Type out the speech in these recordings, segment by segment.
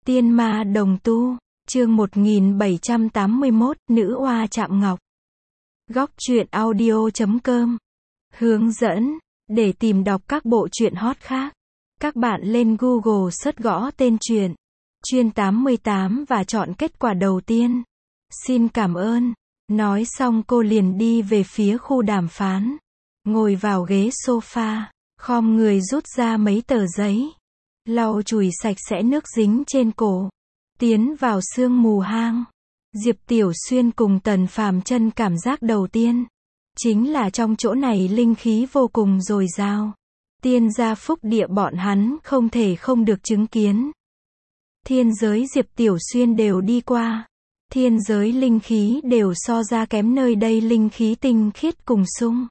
Tiên ma đồng tu, chương 1781, nữ oa chạm ngọc. Góc truyện audio.com. Hướng dẫn, để tìm đọc các bộ truyện hot khác, các bạn lên Google search gõ tên truyện, Chuyên 88 và chọn kết quả đầu tiên. Xin cảm ơn. Nói xong cô liền đi về phía khu đàm phán. Ngồi vào ghế sofa, khom người rút ra mấy tờ giấy. Lau chùi sạch sẽ nước dính trên cổ. Tiến vào sương mù hang. Diệp Tiểu Xuyên cùng Tần Phàm Chân cảm giác đầu tiên chính là trong chỗ này linh khí vô cùng dồi dào. Tiên gia phúc địa bọn hắn không thể không được chứng kiến. Thiên giới Diệp Tiểu Xuyên đều đi qua. Thiên giới linh khí đều so ra kém nơi đây linh khí tinh khiết cùng sung.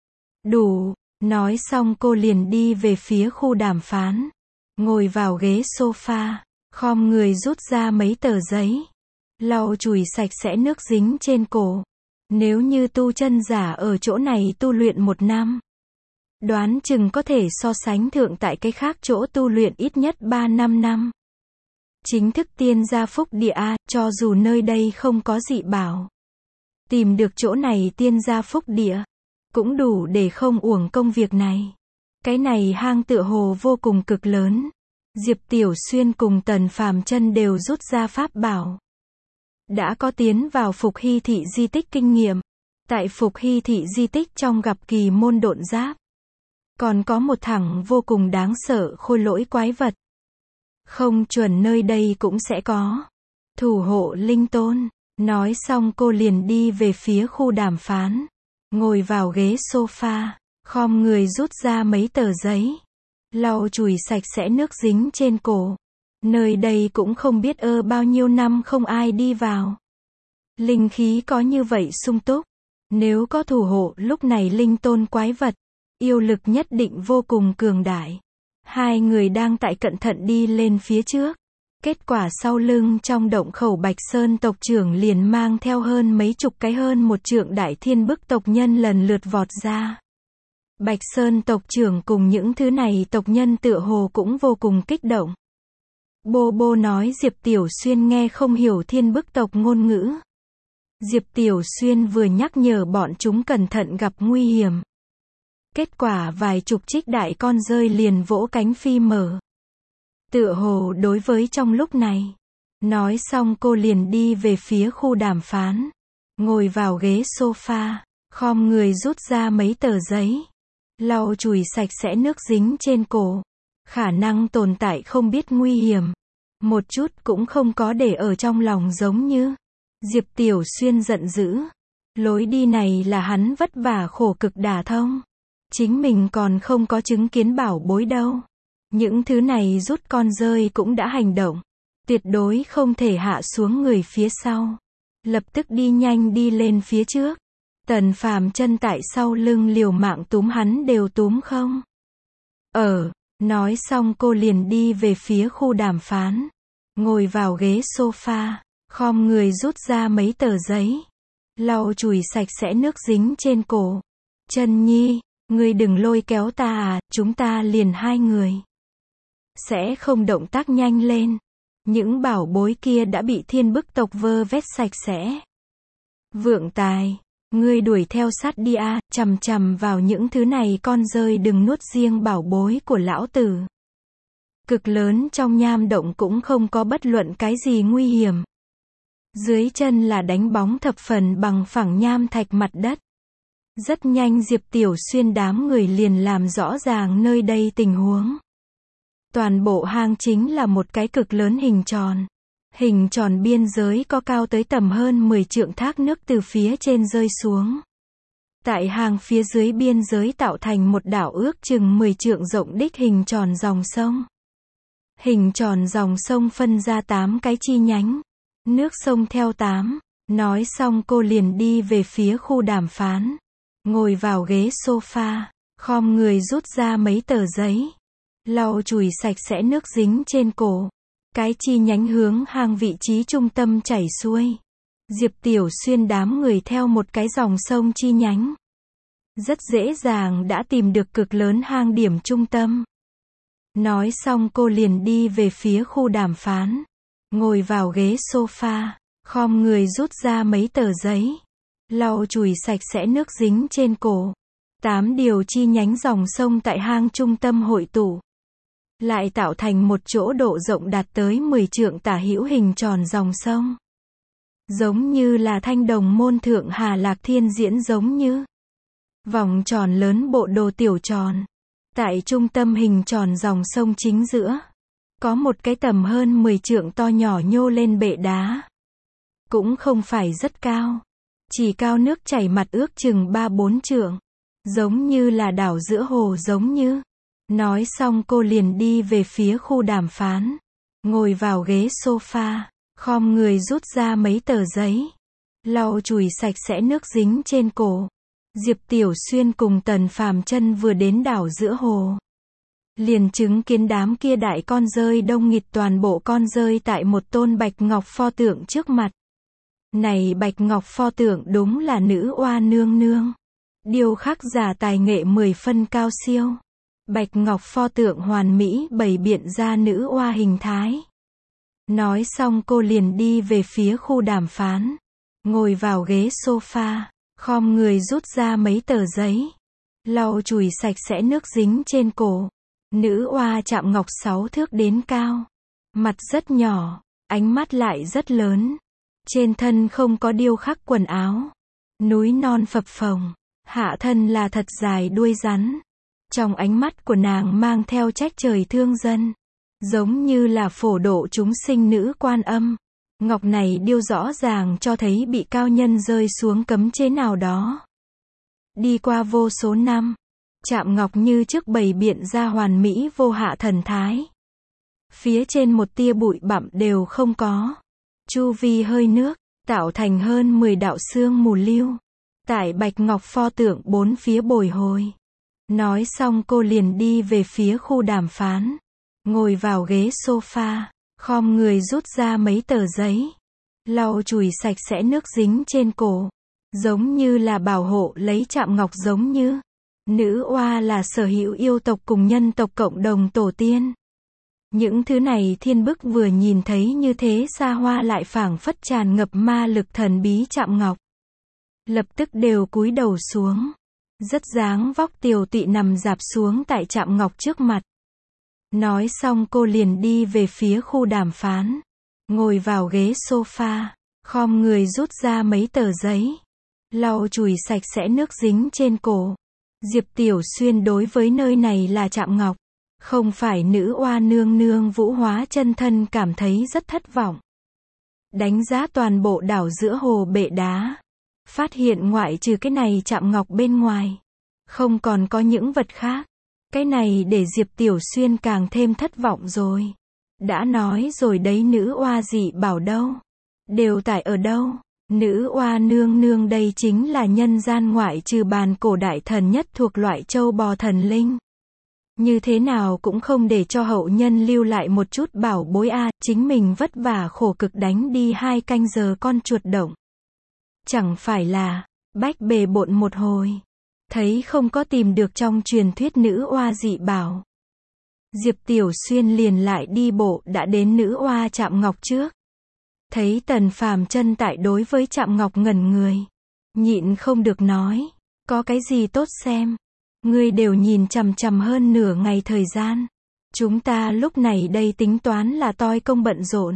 Đủ, nói xong cô liền đi về phía khu đàm phán. Ngồi vào ghế sofa, khom người rút ra mấy tờ giấy. Lau chùi sạch sẽ nước dính trên cổ. Nếu như tu chân giả ở chỗ này tu luyện 1 năm, đoán chừng có thể so sánh thượng tại cái khác chỗ tu luyện ít nhất 3-5 năm. Chính thức tiên gia phúc địa, cho dù nơi đây không có dị bảo, tìm được chỗ này tiên gia phúc địa, cũng đủ để không uổng công việc này. Cái này hang tựa hồ vô cùng cực lớn. Diệp Tiểu Xuyên cùng Tần Phàm Chân đều rút ra pháp bảo. Đã có tiến vào Phục Hy thị di tích kinh nghiệm. Tại Phục Hy thị di tích trong gặp kỳ môn độn giáp. Còn có một thằng vô cùng đáng sợ khôi lỗi quái vật. Không chuẩn nơi đây cũng sẽ có. Thủ hộ linh tôn. Nói xong cô liền đi về phía khu đàm phán. Ngồi vào ghế sofa, khom người rút ra mấy tờ giấy. Lau chùi sạch sẽ nước dính trên cổ. Nơi đây cũng không biết bao nhiêu năm không ai đi vào. Linh khí có như vậy sung túc. Nếu có thủ hộ lúc này linh tôn quái vật, yêu lực nhất định vô cùng cường đại. Hai người đang tại cẩn thận đi lên phía trước. Kết quả sau lưng trong động khẩu Bạch Sơn tộc trưởng liền mang theo hơn mấy chục cái hơn 1 trượng đại thiên bức tộc nhân lần lượt vọt ra. Bạch Sơn tộc trưởng cùng những thứ này tộc nhân tựa hồ cũng vô cùng kích động. Bô bô nói Diệp Tiểu Xuyên nghe không hiểu thiên bức tộc ngôn ngữ. Diệp Tiểu Xuyên vừa nhắc nhở bọn chúng cẩn thận gặp nguy hiểm. Kết quả vài chục trích đại con rơi liền vỗ cánh phi mở. Tựa hồ đối với trong lúc này. Nói xong cô liền đi về phía khu đàm phán. Ngồi vào ghế sofa, khom người rút ra mấy tờ giấy. Lau chùi sạch sẽ nước dính trên cổ. Khả năng tồn tại không biết nguy hiểm. Một chút cũng không có để ở trong lòng giống như. Diệp Tiểu Xuyên giận dữ. Lối đi này là hắn vất vả khổ cực đả thông. Chính mình còn không có chứng kiến bảo bối đâu. Những thứ này rút con rơi cũng đã hành động. Tuyệt đối không thể hạ xuống người phía sau. Lập tức đi nhanh đi lên phía trước. Tần Phàm Chân tại sau lưng liều mạng túm hắn đều túm không. Nói xong cô liền đi về phía khu đàm phán. Ngồi vào ghế sofa, khom người rút ra mấy tờ giấy. Lau chùi sạch sẽ nước dính trên cổ. Chân Nhi, ngươi đừng lôi kéo ta chúng ta liền 2 người. Sẽ không động tác nhanh lên. Những bảo bối kia đã bị thiên bức tộc vơ vét sạch sẽ. Vượng Tài, ngươi đuổi theo sát đi chằm chằm vào những thứ này con rơi đừng nuốt riêng bảo bối của lão tử. Cực lớn trong nham động cũng không có bất luận cái gì nguy hiểm. Dưới chân là đánh bóng thập phần bằng phẳng nham thạch mặt đất. Rất nhanh Diệp Tiểu Xuyên đám người liền làm rõ ràng nơi đây tình huống. Toàn bộ hang chính là một cái cực lớn hình tròn. Hình tròn biên giới có cao tới tầm hơn 10 trượng thác nước từ phía trên rơi xuống. Tại hang phía dưới biên giới tạo thành một đảo ước chừng 10 trượng rộng đích hình tròn dòng sông. Hình tròn dòng sông phân ra 8 cái chi nhánh. Nước sông theo 8. Nói xong cô liền đi về phía khu đàm phán. Ngồi vào ghế sofa, khom người rút ra mấy tờ giấy. Lau chùi sạch sẽ nước dính trên cổ. Cái chi nhánh hướng hang vị trí trung tâm chảy xuôi. Diệp Tiểu Xuyên đám người theo một cái dòng sông chi nhánh. Rất dễ dàng đã tìm được cực lớn hang điểm trung tâm. Nói xong cô liền đi về phía khu đàm phán. ngồi vào ghế sofa, khom người rút ra mấy tờ giấy, lau chùi sạch sẽ nước dính trên cổ. 8 điều chi nhánh dòng sông tại hang trung tâm hội tụ, lại tạo thành một chỗ độ rộng đạt tới 10 trượng tả hữu hình tròn dòng sông. Giống như là thanh đồng môn thượng Hà Lạc Thiên diễn, giống như vòng tròn lớn bộ đồ tiểu tròn. Tại trung tâm hình tròn dòng sông chính giữa, có một cái tầm hơn 10 trượng to nhỏ nhô lên bệ đá. Cũng không phải rất cao, chỉ cao nước chảy mặt ước chừng 3-4 trượng. Giống như là đảo giữa hồ, giống như. Nói xong cô liền đi về phía khu đàm phán. Ngồi vào ghế sofa, khom người rút ra mấy tờ giấy, lau chùi sạch sẽ nước dính trên cổ. Diệp Tiểu Xuyên cùng Tần Phàm Chân vừa đến đảo giữa hồ, liền chứng kiến đám kia đại con dơi đông nghịt toàn bộ con dơi tại một tôn bạch ngọc pho tượng trước mặt. Này bạch ngọc pho tượng đúng là nữ oa nương nương. Điêu khắc giả tài nghệ 10 phân cao siêu. Bạch ngọc pho tượng hoàn mỹ bày biện ra nữ oa hình thái. Nói xong cô liền đi về phía khu đàm phán. Ngồi vào ghế sofa, khom người rút ra mấy tờ giấy, lau chùi sạch sẽ nước dính trên cổ. Nữ oa chạm ngọc 6 thước đến cao. Mặt rất nhỏ, ánh mắt lại rất lớn. Trên thân không có điêu khắc quần áo. Núi non phập phồng, hạ thân là thật dài đuôi rắn. Trong ánh mắt của nàng mang theo trách trời thương dân. Giống như là phổ độ chúng sinh nữ Quan Âm. Ngọc này điêu rõ ràng cho thấy bị cao nhân rơi xuống cấm chế nào đó. Đi qua vô số năm, chạm ngọc như trước bày biện ra hoàn mỹ vô hạ thần thái. Phía trên một tia bụi bặm đều không có. Chu vi hơi nước, tạo thành hơn 10 đạo sương mù lưu. Tại bạch ngọc pho tượng bốn phía bồi hồi. Nói xong cô liền đi về phía khu đàm phán. Ngồi vào ghế sofa, khom người rút ra mấy tờ giấy, lau chùi sạch sẽ nước dính trên cổ. Giống như là bảo hộ lấy chạm ngọc, giống như nữ oa là sở hữu yêu tộc cùng nhân tộc cộng đồng tổ tiên. Những thứ này thiên bức vừa nhìn thấy như thế xa hoa lại phảng phất tràn ngập ma lực thần bí chạm ngọc. Lập tức đều cúi đầu xuống. Rất dáng vóc tiều tụy nằm rạp xuống tại chạm ngọc trước mặt. Nói xong cô liền đi về phía khu đàm phán. Ngồi vào ghế sofa, khom người rút ra mấy tờ giấy, lau chùi sạch sẽ nước dính trên cổ. Diệp Tiểu Xuyên đối với nơi này là chạm ngọc, không phải nữ oa nương nương vũ hóa chân thân, cảm thấy rất thất vọng. Đánh giá toàn bộ đảo giữa hồ bệ đá, phát hiện ngoại trừ cái này chạm ngọc bên ngoài, không còn có những vật khác. Cái này để Diệp Tiểu Xuyên càng thêm thất vọng rồi. Đã nói rồi đấy, nữ oa dị bảo đâu? Đều tại ở đâu? Nữ oa nương nương đây chính là nhân gian ngoại trừ bàn cổ đại thần nhất thuộc loại châu bò thần linh. Như thế nào cũng không để cho hậu nhân lưu lại một chút bảo bối a, chính mình vất vả khổ cực đánh đi 2 canh giờ con chuột động. Chẳng phải là bách bề bộn một hồi, thấy không có tìm được trong truyền thuyết nữ oa dị bảo. Diệp Tiểu Xuyên liền lại đi bộ đã đến nữ oa chạm ngọc trước. Thấy Tần Phàm Chân tại đối với chạm ngọc ngẩn người, nhịn không được nói, có cái gì tốt xem? Ngươi đều nhìn chằm chằm hơn nửa ngày thời gian. Chúng ta lúc này đây tính toán là toi công bận rộn.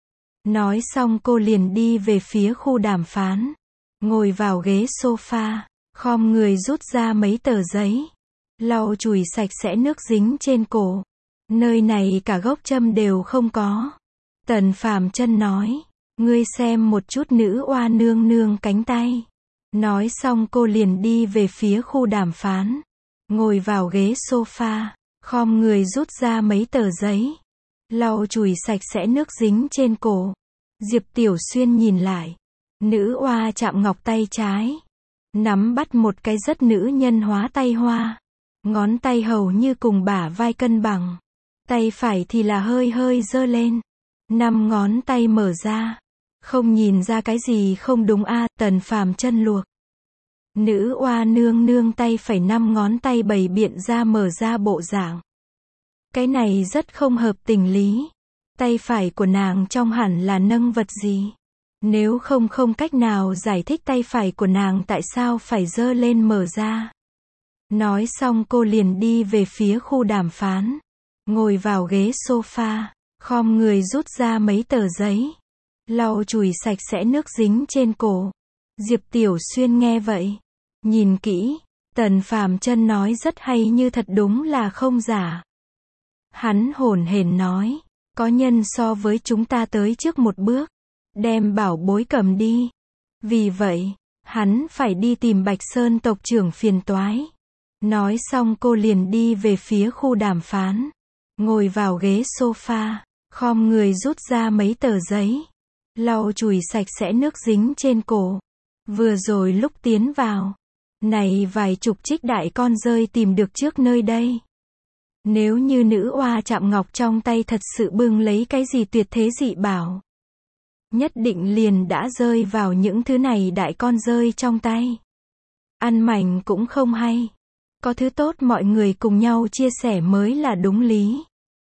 Nói xong cô liền đi về phía khu đàm phán. Ngồi vào ghế sofa, khom người rút ra mấy tờ giấy, lau chùi sạch sẽ nước dính trên cổ. Nơi này cả gốc châm đều không có. Tần Phàm Chân nói, ngươi xem một chút nữ oa nương nương cánh tay. Nói xong cô liền đi về phía khu đàm phán. Ngồi vào ghế sofa, khom người rút ra mấy tờ giấy, lau chùi sạch sẽ nước dính trên cổ. Diệp Tiểu Xuyên nhìn lại. Nữ oa chạm ngọc tay trái nắm bắt một cái rất nữ nhân hóa tay hoa. Ngón tay hầu như cùng bả vai cân bằng. Tay phải thì là hơi hơi giơ lên. 5 ngón tay mở ra. Không nhìn ra cái gì không đúng a. Tần Phàm Chân luộc. Nữ oa nương nương tay phải 5 ngón tay bày biện ra mở ra bộ dạng. Cái này rất không hợp tình lý. Tay phải của nàng trong hẳn là nâng vật gì? Nếu không cách nào giải thích tay phải của nàng tại sao phải giơ lên mở ra. Nói xong cô liền đi về phía khu đàm phán. Ngồi vào ghế sofa, khom người rút ra mấy tờ giấy. Lau chùi sạch sẽ nước dính trên cổ. Diệp Tiểu Xuyên nghe vậy. Nhìn kỹ, Tần Phàm Chân nói rất hay như thật đúng là không giả. Hắn hổn hển nói, có nhân so với chúng ta tới trước một bước. Đem bảo bối cầm đi. Vì vậy, hắn phải đi tìm Bạch Sơn tộc trưởng phiền toái. Nói xong cô liền đi về phía khu đàm phán. Ngồi vào ghế sofa, khom người rút ra mấy tờ giấy. Lau chùi sạch sẽ nước dính trên cổ. Vừa rồi lúc tiến vào, này vài chục trích đại con rơi tìm được trước nơi đây. Nếu như nữ oa chạm ngọc trong tay thật sự bưng lấy cái gì tuyệt thế dị bảo, nhất định liền đã rơi vào những thứ này đại con rơi trong tay. Ăn mảnh cũng không hay. Có thứ tốt mọi người cùng nhau chia sẻ mới là đúng lý.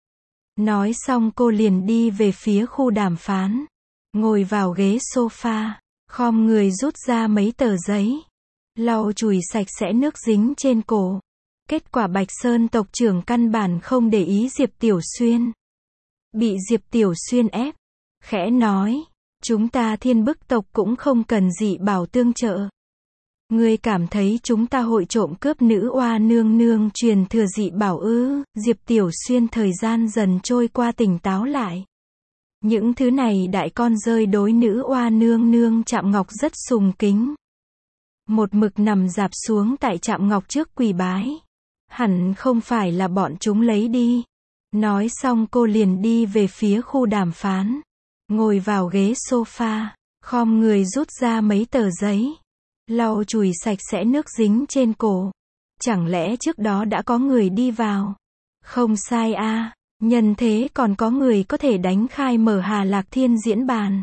Nói xong cô liền đi về phía khu đàm phán. Ngồi vào ghế sofa, khom người rút ra mấy tờ giấy. Lau chùi sạch sẽ nước dính trên cổ. Kết quả Bạch Sơn tộc trưởng căn bản không để ý Diệp Tiểu Xuyên. Bị Diệp Tiểu Xuyên ép. Khẽ nói, chúng ta Thiên Bức tộc cũng không cần dị bảo tương trợ. Ngươi cảm thấy chúng ta hội trộm cướp nữ oa nương nương truyền thừa dị bảo ư? Diệp Tiểu Xuyên thời gian dần trôi qua tỉnh táo lại. Những thứ này đại con rơi đối nữ oa nương nương Trạm Ngọc rất sùng kính. Một mực nằm dạp xuống tại Trạm Ngọc trước quỳ bái. Hẳn không phải là bọn chúng lấy đi. Nói xong cô liền đi về phía khu đàm phán. Ngồi vào ghế sofa, khom người rút ra mấy tờ giấy. Lau chùi sạch sẽ nước dính trên cổ. Chẳng lẽ trước đó đã có người đi vào? Không sai a, nhân thế còn có người có thể đánh khai mở Hà Lạc Thiên diễn bàn.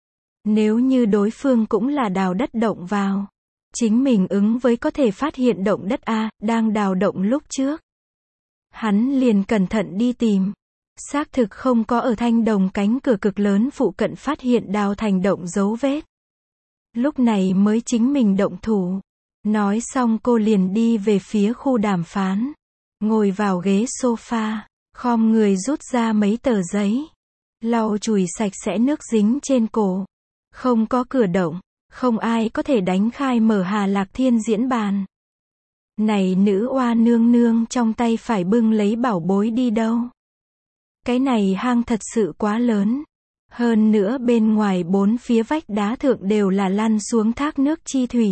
Nếu như đối phương cũng là đào đất động vào, chính mình ứng với có thể phát hiện động đất a, đang đào động lúc trước. Hắn liền cẩn thận đi tìm. Xác thực không có ở Thanh Đồng cánh cửa cực lớn phụ cận phát hiện đào thành động dấu vết. Lúc này mới chính mình động thủ. Nói xong cô liền đi về phía khu đàm phán. Ngồi vào ghế sofa, khom người rút ra mấy tờ giấy. Lau chùi sạch sẽ nước dính trên cổ. Không có cửa động, không ai có thể đánh khai mở Hà Lạc Thiên diễn bàn. Này nữ oa nương nương trong tay phải bưng lấy bảo bối đi đâu? Cái này hang thật sự quá lớn. Hơn nữa bên ngoài bốn phía vách đá thượng đều là lăn xuống thác nước chi thủy.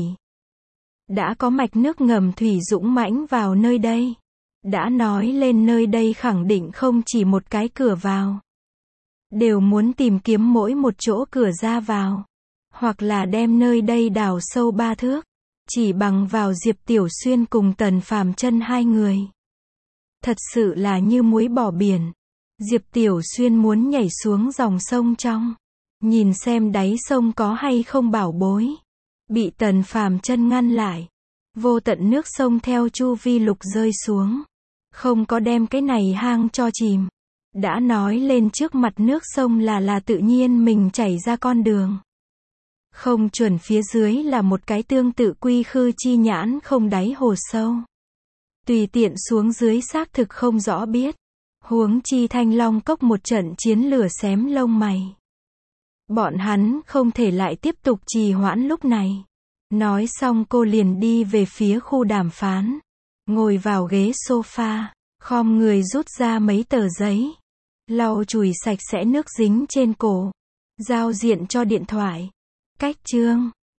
Đã có mạch nước ngầm thủy dũng mãnh vào nơi đây. Đã nói lên nơi đây khẳng định không chỉ một cái cửa vào. Đều muốn tìm kiếm mỗi một chỗ cửa ra vào. Hoặc là đem nơi đây đào sâu 3 thước. Chỉ bằng vào Diệp Tiểu Xuyên cùng Tần Phàm Chân hai người. Thật sự là như muối bỏ biển. Diệp Tiểu Xuyên muốn nhảy xuống dòng sông trong. Nhìn xem đáy sông có hay không bảo bối. Bị Tần Phàm Chân ngăn lại. Vô tận nước sông theo chu vi lục rơi xuống. Không có đem cái này hang cho chìm. Đã nói lên trước mặt nước sông là tự nhiên mình chảy ra con đường. Không chuẩn phía dưới là một cái tương tự quy khư chi nhãn không đáy hồ sâu. Tùy tiện xuống dưới xác thực không rõ biết. Huống chi Thanh Long Cốc một trận chiến lửa xém lông mày. Bọn hắn không thể lại tiếp tục trì hoãn lúc này. Nói xong cô liền đi về phía khu đàm phán. Ngồi vào ghế sofa, khom người rút ra mấy tờ giấy. Lau chùi sạch sẽ nước dính trên cổ. Giao diện cho điện thoại. Cách chương